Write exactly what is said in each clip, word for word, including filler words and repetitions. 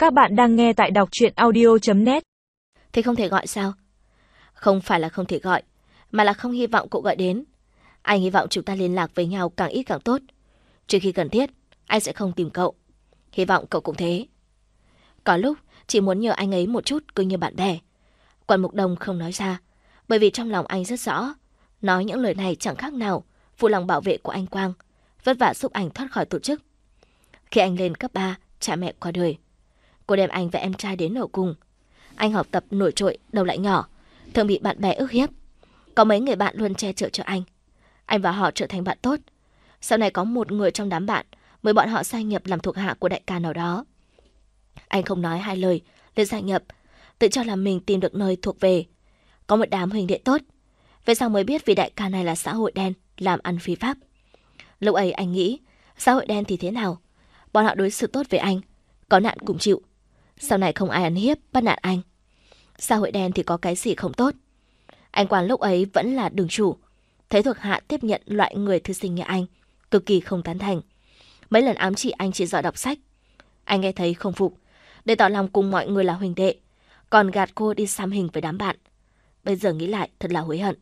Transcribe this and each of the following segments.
Các bạn đang nghe tại đọc truyện audio chấm net. Thì không thể gọi sao? Không phải là không thể gọi, mà là không hy vọng cậu gọi đến. Anh hy vọng chúng ta liên lạc với nhau càng ít càng tốt. Trừ khi cần thiết, anh sẽ không tìm cậu. Hy vọng cậu cũng thế. Có lúc chỉ muốn nhờ anh ấy một chút cứ như bạn bè. Quan Mục Đông không nói ra, bởi vì trong lòng anh rất rõ, nói những lời này chẳng khác nào phụ lòng bảo vệ của anh Quang, vất vả giúp anh thoát khỏi tổ chức. Khi anh lên cấp ba, cha mẹ qua đời, cô đem anh và em trai đến ở cùng. Anh học tập nổi trội, đầu lại nhỏ, thường bị bạn bè ức hiếp. Có mấy người bạn luôn che chở cho anh. Anh và họ trở thành bạn tốt. Sau này có một người trong đám bạn mời bọn họ gia nhập làm thuộc hạ của đại ca nào đó. Anh không nói hai lời, lên gia nhập, tự cho là mình tìm được nơi thuộc về. Có một đám huynh đệ tốt. Về sau mới biết vì đại ca này là xã hội đen, làm ăn phi pháp. Lúc ấy anh nghĩ, xã hội đen thì thế nào? Bọn họ đối xử tốt với anh, có nạn cùng chịu. Sau này không ai ăn hiếp, bắt nạt anh. Xã hội đen thì có cái gì không tốt? Anh Quang lúc ấy vẫn là đường chủ. Thấy thuộc hạ tiếp nhận loại người thư sinh như anh, cực kỳ không tán thành. Mấy lần ám chỉ anh chỉ giỏi đọc sách. Anh nghe thấy không phục, để tỏ lòng cùng mọi người là huynh đệ, còn gạt cô đi xăm hình với đám bạn. Bây giờ nghĩ lại thật là hối hận.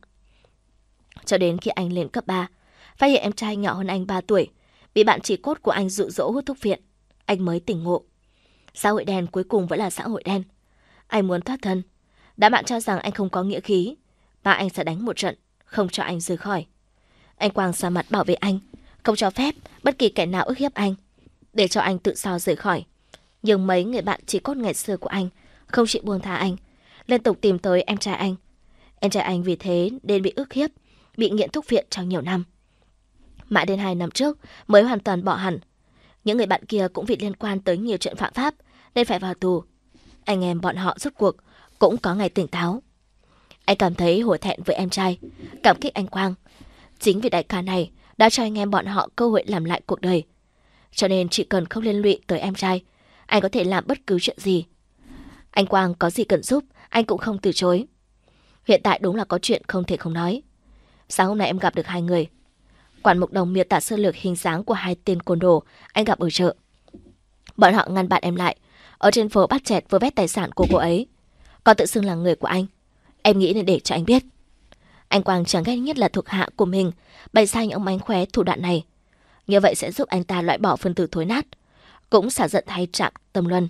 Cho đến khi anh lên cấp ba, phát hiện em trai nhỏ hơn anh ba tuổi, bị bạn chỉ cốt của anh dụ dỗ hút thuốc viện, anh mới tỉnh ngộ. Xã hội đen cuối cùng vẫn là xã hội đen. Anh muốn thoát thân. Đám bạn cho rằng anh không có nghĩa khí, mà anh sẽ đánh một trận, không cho anh rời khỏi. Anh Quang ra mặt bảo vệ anh, không cho phép bất kỳ kẻ nào ức hiếp anh, để cho anh tự do rời khỏi. Nhưng mấy người bạn chỉ cốt ngày xưa của anh không chịu buông tha anh, liên tục tìm tới em trai anh. Em trai anh vì thế nên bị ức hiếp, bị nghiện thuốc viện trong nhiều năm. Mãi đến hai năm trước mới hoàn toàn bỏ hẳn. Những người bạn kia cũng vì liên quan tới nhiều chuyện phạm pháp nên phải vào tù. Anh em bọn họ rốt cuộc cũng có ngày tỉnh táo. Anh cảm thấy hổ thẹn với em trai, cảm kích anh Quang. Chính vì đại ca này đã cho anh em bọn họ cơ hội làm lại cuộc đời. Cho nên chỉ cần không liên lụy tới em trai, anh có thể làm bất cứ chuyện gì. Anh Quang có gì cần giúp, anh cũng không từ chối. Hiện tại đúng là có chuyện không thể không nói. Sáng hôm nay em gặp được hai người. Quản Mục Đồng miêu tả sơ lược hình dáng của hai tên côn đồ anh gặp ở chợ. Bọn họ ngăn bạn em lại, ở trên phố bắt chẹt vừa vét tài sản của cô ấy, còn tự xưng là người của anh. Em nghĩ nên để cho anh biết. Anh Quang chẳng ghét nhất là thuộc hạ của mình bày ra những mánh khóe thủ đoạn này. Như vậy sẽ giúp anh ta loại bỏ phần tử thối nát, cũng xả giận thay Trạm Tâm Luân.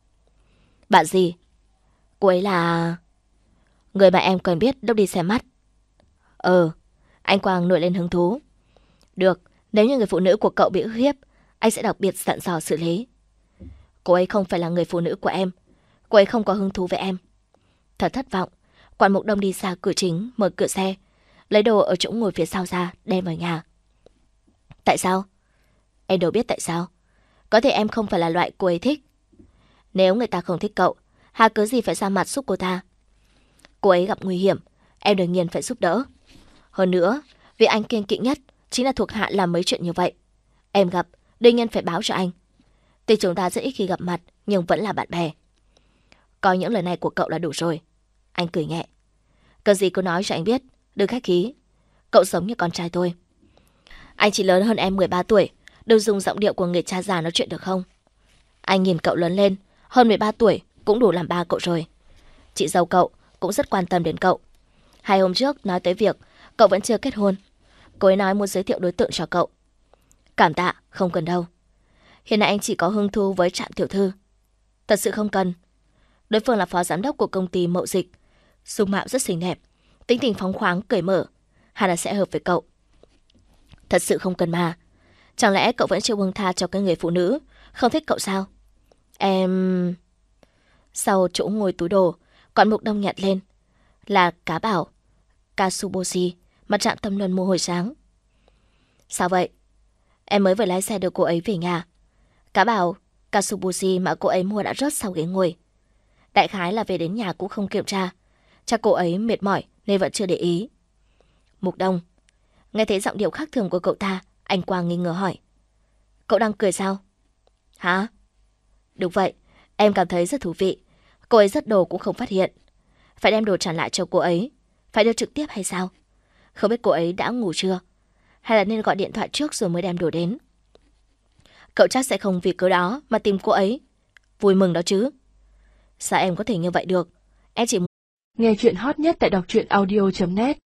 Bạn gì? Cô ấy là... người mà em quen biết lúc đi xem mắt. Ờ, anh Quang nổi lên hứng thú. Được, nếu như người phụ nữ của cậu bị ức hiếp, anh sẽ đặc biệt dặn dò xử lý. Cô ấy không phải là người phụ nữ của em. Cô ấy không có hứng thú với em. Thật thất vọng. Quản Mục Đông đi ra cửa chính, mở cửa xe, lấy đồ ở chỗ ngồi phía sau ra, đem vào nhà. Tại sao? Em đâu biết tại sao. Có thể em không phải là loại cô ấy thích. Nếu người ta không thích cậu, hà cớ gì phải ra mặt giúp cô ta? Cô ấy gặp nguy hiểm, em đương nhiên phải giúp đỡ. Hơn nữa, vì anh kiêng kỵ nhất chính là thuộc hạ làm mấy chuyện như vậy. Em gặp, đương nhiên phải báo cho anh. Tuy chúng ta rất ít khi gặp mặt, nhưng vẫn là bạn bè. Coi những lời này của cậu là đủ rồi. Anh cười nhẹ. Cần gì cứ nói cho anh biết, đừng khách khí. Cậu giống như con trai tôi. Anh chỉ lớn hơn em mười ba tuổi, đừng dùng giọng điệu của người cha già nói chuyện được không? Anh nhìn cậu lớn lên, hơn mười ba tuổi cũng đủ làm ba cậu rồi. Chị dâu cậu cũng rất quan tâm đến cậu. Hai hôm trước nói tới việc cậu vẫn chưa kết hôn, cô ấy nói muốn giới thiệu đối tượng cho cậu. Cảm tạ, không cần đâu. Hiện nay anh chỉ có hứng thú với Trạm tiểu thư. Thật sự không cần. Đối phương là phó giám đốc của công ty mậu dịch, dung mạo rất xinh đẹp, tính tình phóng khoáng, cởi mở, hẳn là sẽ hợp với cậu. Thật sự không cần mà. Chẳng lẽ cậu vẫn chưa buông tha cho cái người phụ nữ không thích cậu sao? Em... Sau chỗ ngồi túi đồ, Quản Mục Đông nhặt lên là cá bảo Katsuboshi mà Trạm Tâm Luân mua hồi sáng. Sao vậy? Em mới vừa lái xe đưa cô ấy về nhà. Cá bảo Katsuboshi mà cô ấy mua đã rớt sau ghế ngồi. Đại khái là về đến nhà cũng không kiểm tra. Chắc cô ấy mệt mỏi nên vẫn chưa để ý. Mục Đông. Nghe thấy giọng điệu khác thường của cậu ta, anh Quang nghi ngờ hỏi. Cậu đang cười sao? Hả? Đúng vậy, em cảm thấy rất thú vị. Cô ấy rất đồ cũng không phát hiện. Phải đem đồ trả lại cho cô ấy. Phải đưa trực tiếp hay sao? Không biết cô ấy đã ngủ chưa? Hay là nên gọi điện thoại trước rồi mới đem đồ đến? Cậu chắc sẽ không vì cớ đó mà tìm cô ấy. vui mừng đó chứ. Sao em có thể như vậy được? Em chỉ... Nghe chuyện hot nhất tại đọc truyện audio chấm net